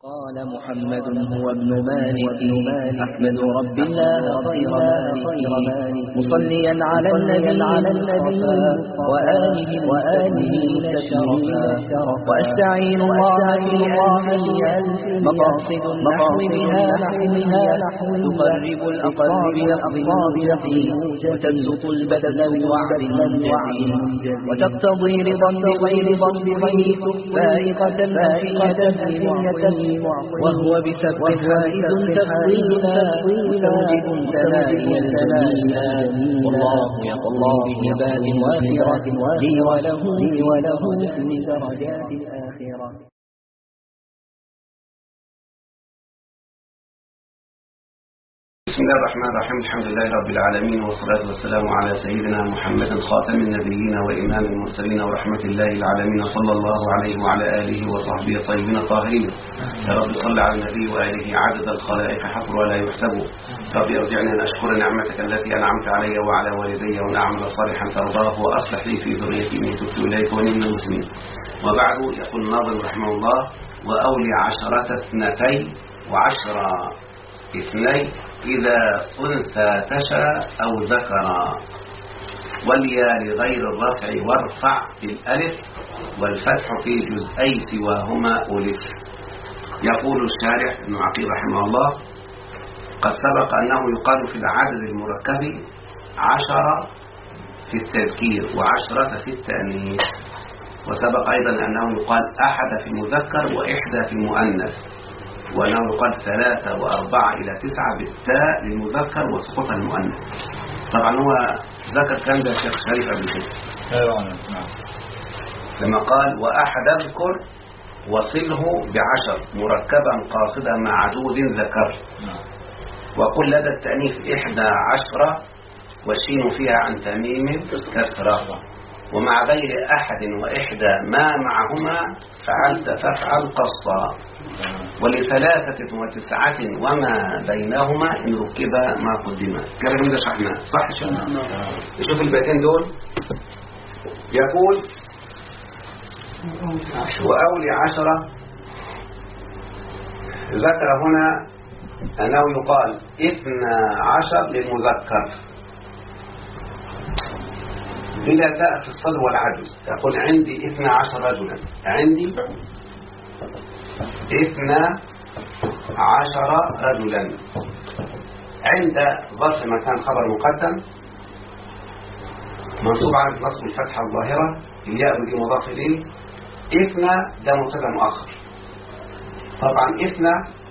قال محمد هو ابن مالك أحمد رب الله خير مالك مصليا على النبي وآله شرفا وأستعين الله في ألف مقاصد النحو بها تقرب الأقرب يقضي وتبسط البدن بوعد منجد وتقتضي رضا بغير ضمه فائقة وهو بسبب حائد تفضيلا مستوجب تنائي الجميلا والله يقضي بهباب وافرة لي وله في درجات الآخرة. بسم الله الرحمن الرحيم. الحمد لله رب العالمين والصلاة والسلام على سيدنا محمد خاتم النبيين وإمام المرسلين ورحمة الله العالمين صلى الله عليه وعلى آله وصحبه الطيبين الطاهرين. يا رب صل على النبي وآله عدد الخلائق حفر ولا يحسب. رب ارجعني أن أشكر نعمتك التي أنعمت علي وعلى والدي وأن أعمل صالحا ترضاه وأصلح لي في ذريتي إني تبت إليك وإني من المسلمين. وبعد يقول الناظم رحمه الله: وأولي عشرة اثنتي وعشرة اثني إذا أنثى تشى أو ذكرا واليا لغير الرفع وارفع بالألف والفتح في جزئي سواهما ألف. يقول الشارح ابن عقيل رحمه الله: قد سبق أنه يقال في العدد المركب 10 في التذكير و10 في التأنيث، وسبق أيضا أنه يقال 1 في المذكر و1 في المؤنث، وأنه يقال 3 و4 إلى 9 بالتاء للمذكر وسقوط المؤنث. طبعا هو ذكر كان ده شيخ شريف قبل كده لما قال: وأحد اذكر وصله ب10 مركبا قاصدا مع عدود ذكر، وقل لدى التأنيث 11 والشين فيها عن تميم كسرة، ومع غير أحد وإحدى ما معهما فعلت فافعل قصا، ول3 و9 وما بينهما إن ركب ما قدم. كلام ده شرحناه صح شرحنا. نشوف البيتين دول. يقول: وأولي 10 ذكر هنا أنه يقال 12 للمذكر بلا تاء في الصدر والعجز. يقول: عندي 12 رجلا، عندي 12 رجلا. عند ظرف مكان خبر مقدم منصوب على نصب الفتحة الظاهرة، الياء دي مضاف إليه، 2 ده مبتدا مؤخر. طبعا 2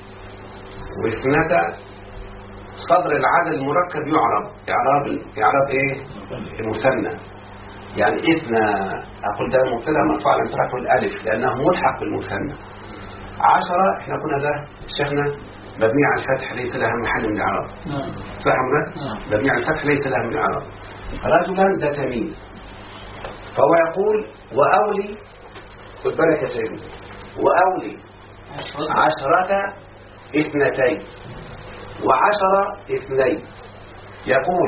و2 صدر العدد المركب يعرب ايه؟ المثنى. يعني 2 اقول ده مبتدا مرفوع على انطلاقه الالف لانه ملحق بالمثنى. 10 احنا كنا ده شيخنا مبني على الفتح ليس لها محل من الاعراب. فهمنا؟ مبني على الفتح ليس لها من الاعراب. رجلا ده تمييز. فهو يقول: واولي، خد بالك يا سيدي، واولي 10 اثنتين و10 اثنين. يقول: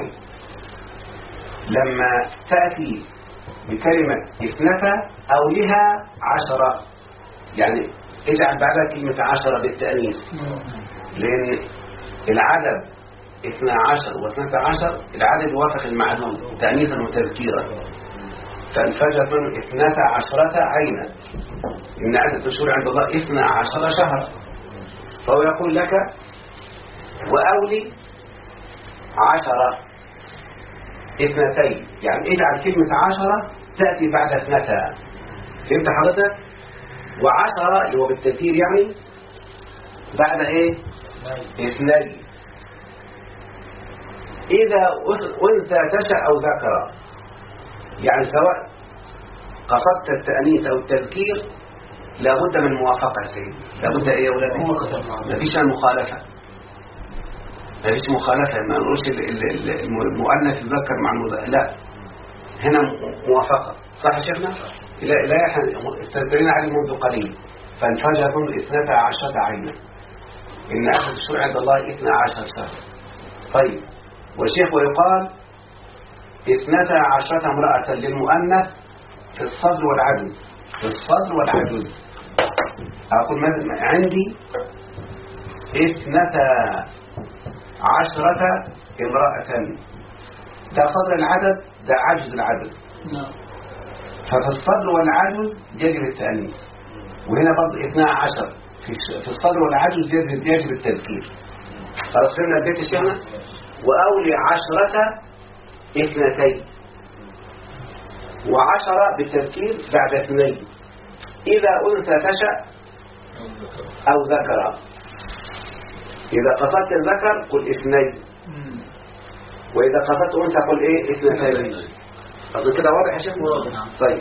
لما تأتي بكلمة 2 أولها 10، يعني اجعل بعدها كلمة 10 بالتأنيث، لأن العدد 12 و12 العدد يوافق المعدود تأنيثا وتذكيرا، فانفجر منه 12 عينا، إن عدد الشهور عند الله 12 شهر. فهو يقول لك: وأولي 10 اثنتين، يعني اجعل كلمة 10 تأتي بعد 2. فهمت حضرتك؟ و10 اللي هو بالتذكير يعني بعد ايه؟ 2. إذا أنثى تشأ أو ذكر، يعني سواء قصدت التأنيث أو التذكير لابد من موافقة سيدي. لابد ايه يا ولادي؟ مفيش مخالفة، مفيش مخالفة. ما نقولش المؤنث يذكر مع المذكر، لا، هنا موافقة. صح يا شيخنا؟ لا استدلنا عليه منذ قليل. فانفجر 12 عينا، إن أخذ الشرع عند الله 12 شهر. طيب، والشيخ ويقال 12 امرأة للمؤنث في الصدر والعجز، في الصدر والعجز. أقول مثلا عندي 12 امرأة. ده صدر العدد، ده عجز العدد. ففي الصدر والعجز يجب التأنيث، وهنا برضه 12 في الصدر والعجز يجب التذكير. خلاص فهمنا البيت يا شيخنا؟ وأولي 10 2 و10 بالتذكير بعد 2 إذا أنثى تشأ أو ذكر. إذا قصدت الذكر قل 2، وإذا قصدت أنثى قل إيه 2. أظن كده واضح يا شيخ؟ طيب.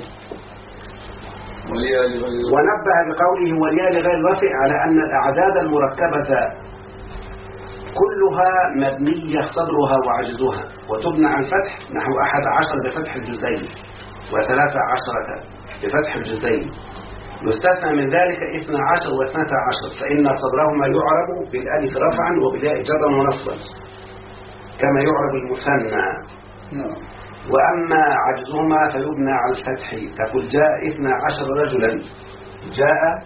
ونبه بقوله والياء لغير الرفع على أن الأعداد المركبة كلها مبنية صدرها وعجزها، وتبنى عن فتح نحو 11 بفتح الجزئين، و13 بفتح الجزئين. يستثنى من ذلك 12 و12، فإن صدرهما يعرب بالألف رفعا وبالياء جرا ونصبا كما يعرب المثنى. وأما عجزهما فيبنى على الفتح. تقول جاء 12 رجلا، جاء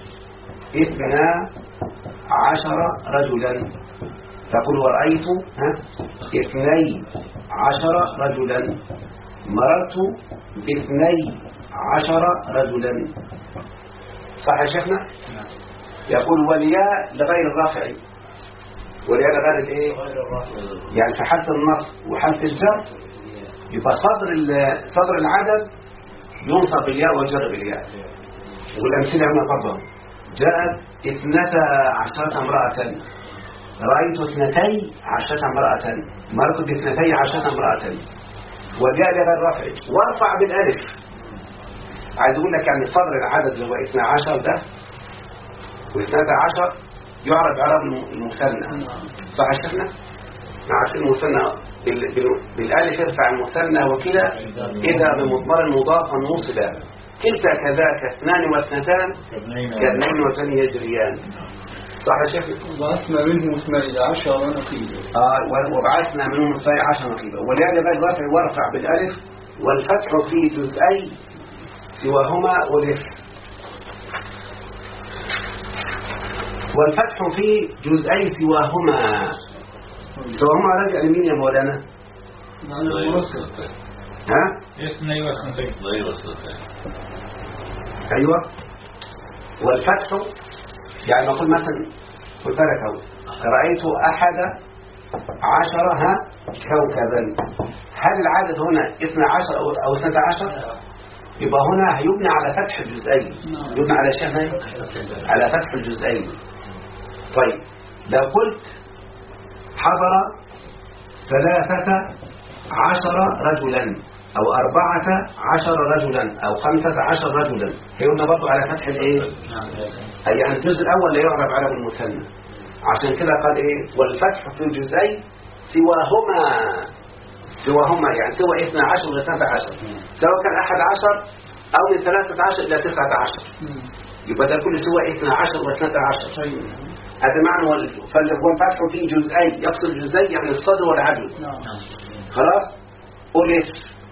12 رجلا. تقول ورأيت 12 رجلا، مررت ب12 رجلا. صح يا شيخنا؟ يقول والياء لغير الرافع. والياء لغير الايه؟ يعني في حالة النصب وحالة الجر يبقى صدر العدد ينصب بالياء ويجر بالياء. والأمثلة هنا برضه جاءت 12 امرأة، رأيت 12 امرأة، مرت ب12 امرأة. والياء لغير الرافع. وارفع بالالف. عايز اقول لك يعني صدر العدد اللي هو 12 ده و13 يعرب اعراب المثنى. صح يا شيخنا؟ عارفين المثنى بالالف يرفع المثنى وكلا اذا بمضمر مضافا موصلا. كلتا كذاك 2 و2 كاثنين و2 يجريان. صح يا شيخ؟ وبعثنا منهم 12 نقيبا. وبعثنا منهم 12 نقيبا. والياء لغير الرفع وارفع بالالف. والفتح في جزئي سواهما ألف. والفتح في جزئي سواهما راجع لمين يا مولانا؟ ها؟ اثنين واثنتين. ايوه. والفتح يعني نقول مثلا قلت لك اهو رأيت 11 كوكبا. هل العدد هنا 12 أو 12؟ يبقى هنا هيبنى على فتح الجزئين. يبنى على شيء على فتح الجزئين. طيب لو قلت حضر 13 رجلا أو 14 رجلا أو 15 رجلا هيبنى برضو على فتح الايه؟ يعني الجزء الأول لا يعرف على المثنى. عشان كده قال ايه؟ والفتح في الجزئين سواهما يعني سوى 12 و 13 سواء كان 11 أو من 13 إلى 19 يبقى ده كل سوى 12 و 13. هذا معنى والفتح في جزئين يقصد الجزئين يعني الصدر والعجز. خلاص ألف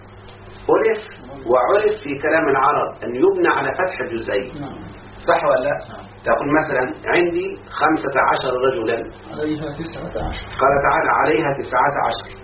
وعرف في كلام العرب أن يبنى على فتح الجزئين. صح ولا لا؟ تقول مثلا عندي 15 رجلا عليها 19. قال تعالى عليها 19.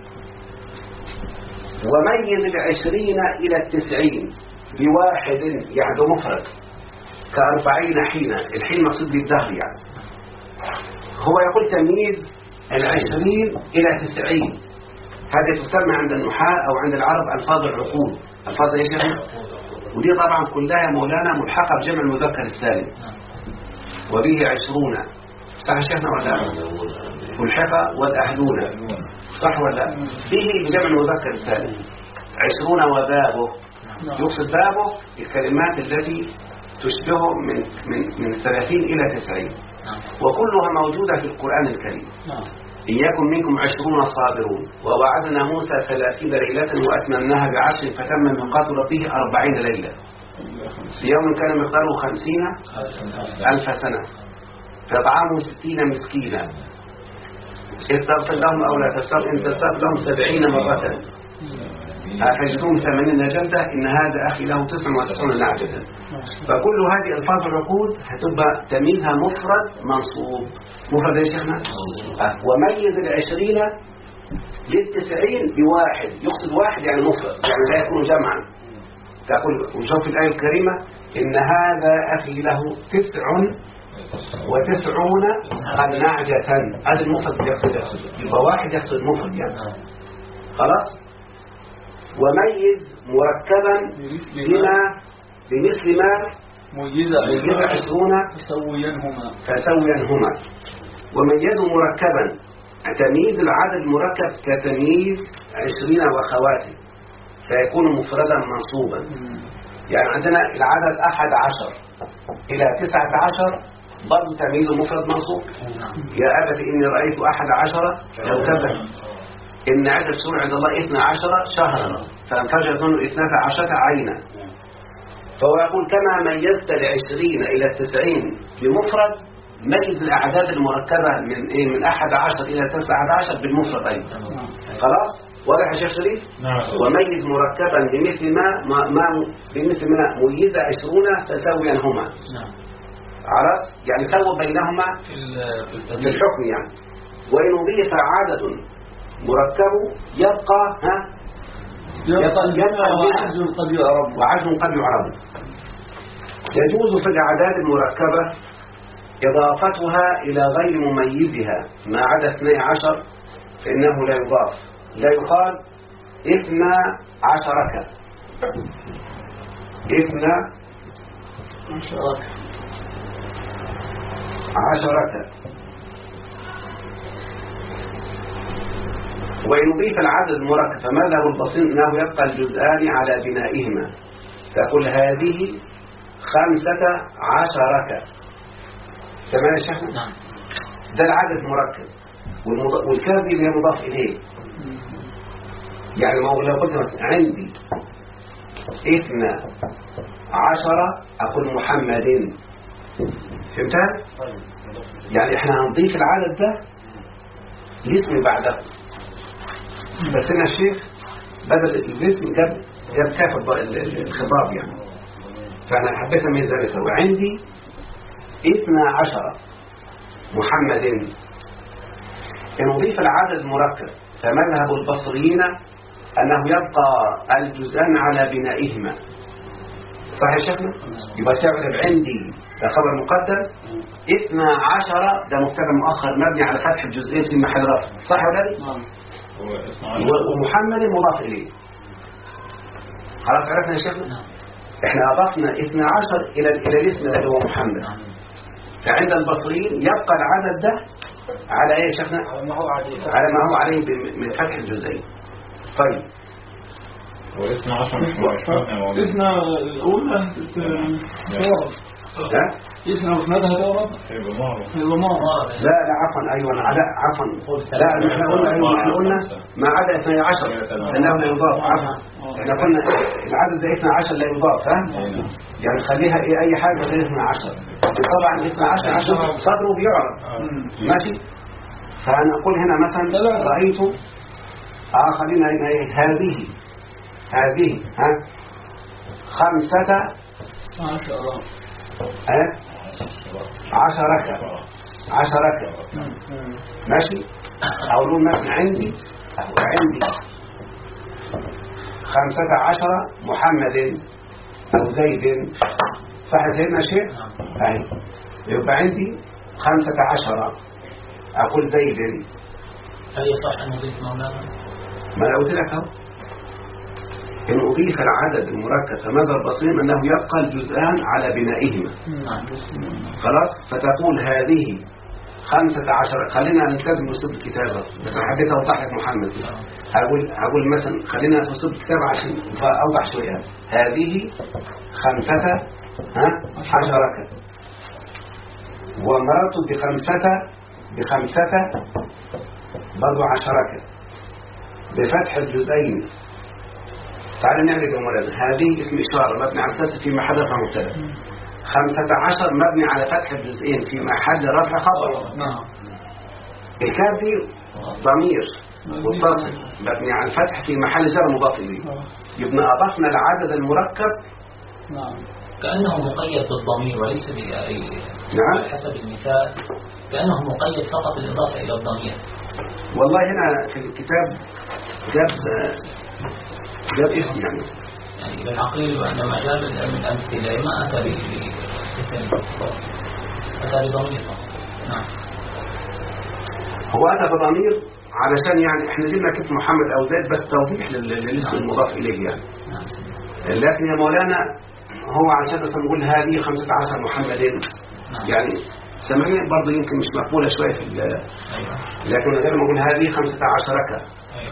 وميز 20 إلى 90 بواحد يعني مفرد ك40 حين. الحين مقصود بالدهر يعني. هو يقول تمييز 20 إلى 90. هذه تسمى عند النحاة أو عند العرب ألفاظ العقول. ألفاظ ايش يعني؟ ودي طبعا كلها مولانا ملحقة بجمع المذكر السالم وبه 20. صح شيخنا ولا ملحقة والأهلون. صح ولا به بجمع المذكر السالم 20 وبابه. يقصد بابه الكلمات التي تشبه من 30 إلى 90 وكلها موجودة في القرآن الكريم. إن يكن منكم 20 صابرون ووعدنا موسى 30 ليلة وأتممناها ب10 فتم ميقات ربه 40 ليلة في يوم كان مقداره 50,000 سنة فطعامه 60 مسكينا. استغفر لهم أو لا تستغفر إن تستغفر لهم 70 مرة حجتهم 80 جلدة إن هذا أخي له 99 نعجة. فكل هذه ألفاظ العقود هتبقى تمييزها مفرد منصوب. مفرد يا شيخنا. وميز 20 لل90 بواحد، يقصد واحد يعني مفرد، يعني لا يكون جمعا. تقول وشوف الآية الكريمة إن هذا أخي له 99 نعجة. هذا المفرد يقصد يبقى واحد يقصد مفرد يعني. خلاص. وميز مركبا بمثل ما ميز 20 فسوينهما. وميزوا مركبا، تمييز العدد المركب كتمييز 20 وأخواته فيكون مفردا منصوبا. يعني عندنا العدد 11 إلى 19 برضه تمييزه مفرد منصوب. يا أبت إني رأيت 11 كوكبا إن عدد الشهور عند الله 12 شهرا فانفجرت منه 12 عينا. فهو يقول كما ميزت 20 إلى 90 بمفرد، ميز الأعداد المركبة من 11 إلى 19 بالمفرد أيضا. خلاص واضح يا شيخ شريف؟ وميز مركبا بمثل ما ميز 20 فسوينهما. عرفت؟ يعني سووا بينهما في الحكم يعني. وإن أضيف عدد مركب يبقى وعجز قد يعرب. يجوز في الأعداد المركبة إضافتها إلى غير مميزها ما عدا 12 فإنه لا يضاف. لا يقال 12 12 وإن أضيف العدد المركب فمذهب البصير أنه يبقى الجزءان على بنائهما. تقول هذه 15 تمام يا شيخنا؟ نعم. ده العدد المركب والكاف دي اللي هي مضاف إليه. يعني لو قلت مثلا عندي 12 أقول محمد. فهمتها؟ يعني احنا هنضيف العدد ده الاسم بعده. بس هنا الشيخ بدل الاسم جاب كاف الخطاب يعني. فأنا حبيت أميز ذلك. وعندي 12 محمد. إن أضيف العدد المركب فمذهب البصريين أنه يبقى الجزءان على بنائهما. صح يا شيخنا؟ يبقى تعرف عندي ده خبر مقدم، 12 ده مبتدا مؤخر مبني على فتح الجزئين في محل رفع. صح ولا لا؟ ومحمد مضاف إليه. خلاص عرفنا يا شيخنا؟ احنا أضفنا 12 إلى الاسم الذي هو محمد. فعند البصريين يبقى العدد ده على ايه يا شيخنا؟ على ما هو عليه من فتح الجزئين. طيب واسم 10 مش مؤخر. اسم الأولى لا اسم مسندها دورة لا عفوا أيوة لا عفوا لا احنا قلنا أيوة احنا قلنا ما عدا 12 لأنه لا يضاف. عفوا احنا قلنا العدد ده 12 لا يضاف. يعني خليها أي حاجة غير 12. طبعا 12 عشان صدره بيعرض ماشي. فأنا أقول هنا مثلا رأيت خلينا هذه 15 ماشي. أقول مثلا عندي 15 محمد أو زيد. صح سيدنا شيء؟ يبقى عندي 15 أقول زيد. هل يصح أن نضيف مولانا؟ ما أنا قلت لك اهو إن أضيف العدد المركب فماذا البصير أنه يبقى الجزءان على بنائهما. خلاص. فتقول هذه 15. خلينا نلتزم بأسلوب الكتابة بس أنا حبيت أوضح لك محمد. هقول مثلا خلينا في أسلوب الكتابة عشان أوضح شوية. هذه 15 ومررت بخمسة برضو 10 بفتح الجزئين. تعالى نعرف أمرنا. هذه اسم إشارة مبني على الفتح في محل رفع مبتدا. 15 مبني على فتح الجزئين في محل رفع خبر. الكاف دي ضمير متصل مبني على الفتح في محل جر مضاف إليه. يبقى أضفنا العدد المركب نعم كأنه مقيد بالضمير وليس بأي. نعم حسب المثال كأنه مقيد فقط بالإضافة إلى الضمير. والله هنا في الكتاب جاب اسم يعني ابن عقيل عندما جاب الأمثلة ما أتى أتى بضمير فقط. نعم هو أتى بضمير علشان يعني احنا جبنا كتب محمد أو زيد بس توضيح للاسم المضاف إليه يعني. لكن يا مولانا هو عشان نقول هذه 15 محمد يعني سمعنا برضه يمكن مش مقبولة شوية في لكن غير ما نقول هذه 15 ركعة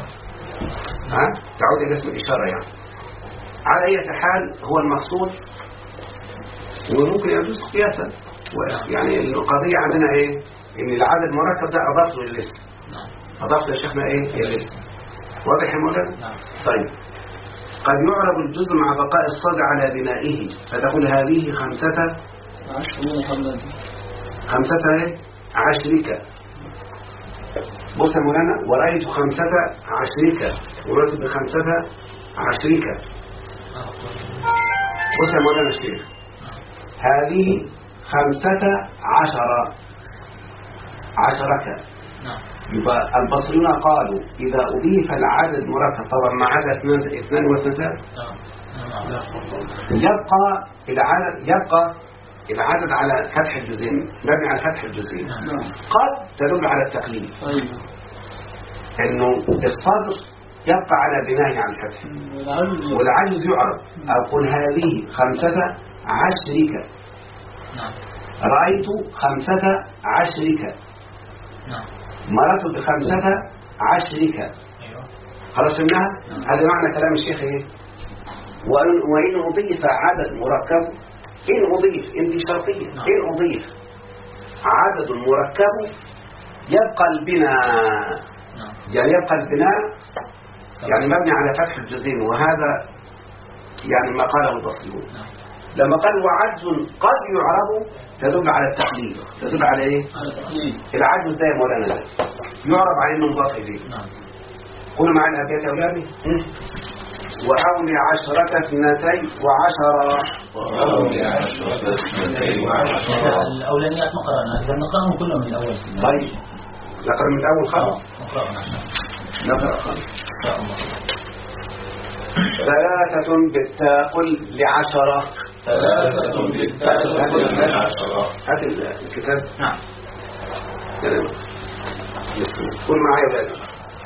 تعود إلى اسم الإشارة يعني. على أي حال هو المقصود وممكن يجوز قياسا يعني القضية عندنا إيه إن العدد المركب ده أضافه للاسم أضافه لشيخنا إيه الاسم واضح يا مولانا. طيب قد يعرب الجزء مع بقاء الصاد على بنائه فتقول هذه 15 عشركة. بص يا مولانا ورأيت 15 ورأيت ب15 عشركة. بص يا مولانا الشيخ هذه 15 عشركة. يبقى البصريون قالوا إذا أضيف العدد مركب طبعا ما عدا 2 و3 يبقى العدد على فتح الجزئين مبني على فتح الجزئين. قد تدل على التقليد انه الصدر يبقى على بناء على الفتح والعجز يعرب. أقول هذه 15 عشركة رأيت 15 عشركة مررت ب15 عشركة. خلاص فهمناها. هذا معنى كلام الشيخ ايه وإن أضيف عدد مركب إن أضيف انت شرطية إن أضيف عدد مركب يبقى البناء يعني يبقى البناء يعني مبني على فتح الجزئين. وهذا يعني ما قاله البصريون لما قال وعجز قد يعرب تدل على التقليد تدل على ايه العجز ده يا مولانا يعرب على انه مضاف اليه. قولوا معايا الابيات يا اولادي. وأولي 10 2 و10 الأولانيات ما قرأنا إذا نقرأهم كلهم من الأول. طيب نقرأ من الأول خلاص نقرأ خلاص. 3 بالتاء قل ل10 3 بالتاء قل ل10. هات الكتاب. نعم قل معايا يا ولاد.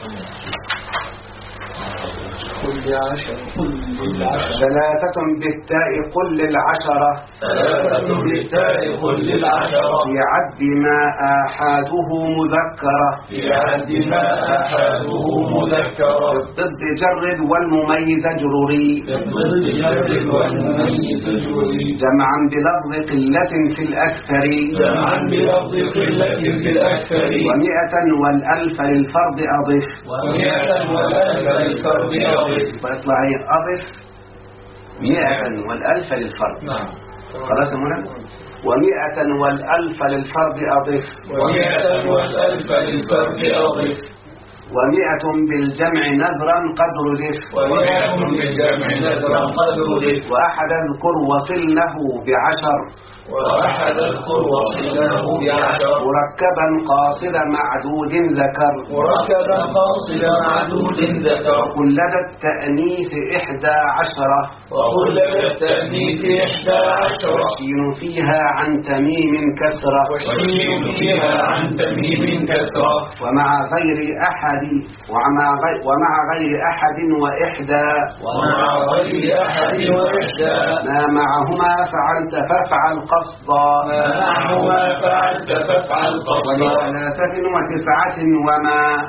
قل ل10 3 بالتاء قل ل10 3 بالتاء قل ل10 في عد ما آحاده مذكرة في عد ما آحاده مذكرة بالضد جرد والمميز جروري بالضد جرد والمميز جروري جمعا بلفظ قلة في الأكثر جمعا بلفظ قلة في الأكثر و100 والألف للفرد أضف و100 والألف للفرد أضف ويطلع هي أضف 100 والألف للفرد. نعم خلاص يا مولانا. و100 والألف للفرد أضف و100 والألف للفرد أضف و100 بالجمع نذرا قد ردف و100 بالجمع نذرا قد ردف وأحد اذكر وصل له ب10 وأحد اذكر وصله ب10 مركبا قاصد معدود ذكر مركبا قاصد معدود ذكر وقل لدى التأنيث 11 وقل لدى التأنيث 11 والشين فيها عن تميم كسرة والشين فيها عن تميم كسرة ومع غير أحد ومع غير أحد وإحدى ومع غير أحد وإحدى ما معهما فعلت فافعل قصدا ما معهما فعلت فافعل قصدا وثلاثة و9 وما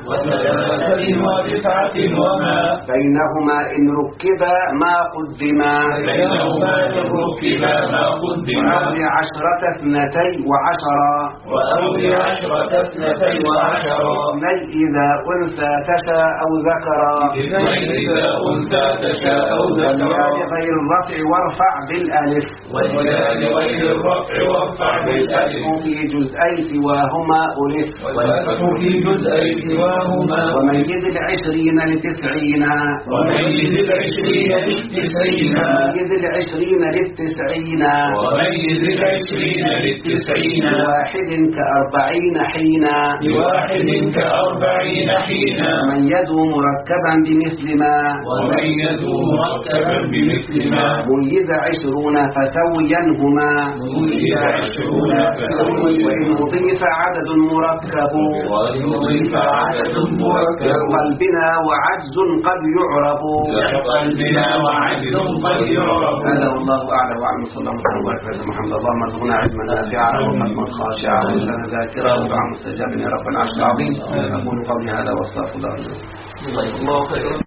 بينهما إن ركبا ما قدما بينهما إن ركبا ما قدما وأولي 10 2 و10 وأولي والعشرة 12 من إذا أنثى تشاء أو ذكر إذا أنثى تشاء أو ذكر غير الرفع وارفع بالألف والبيان غير الرفع وارفع بالألف في جزئي سواهما ألف والفتح في جزئي سواهما وميز 20 ل90 وميز 20 للتسعين وميز 20 ل90 وميز 20 للتسعين واحد ك40 حينا لواحد ك40 حينا ميزوا مركبا بمثل ما وميزوا مركبا بمثل ما ميز 20 فسوينهما ميز 20 فسوي وإن أضيف عدد مركب وإن أضيف عدد مركب قلبنا وعجز قد يعرب كقلبنا وعجز قد يعرف. هذا والله أعلم وأعلم. صلى الله عليه وسلم محمد. اللهم ارزقنا علما نافعا وقلبا خاشعا ولسانا ذاكرا ودعاء مستجابا يا رب العرش العظيم. أقول قولي هذا واستغفر الله. الله خير.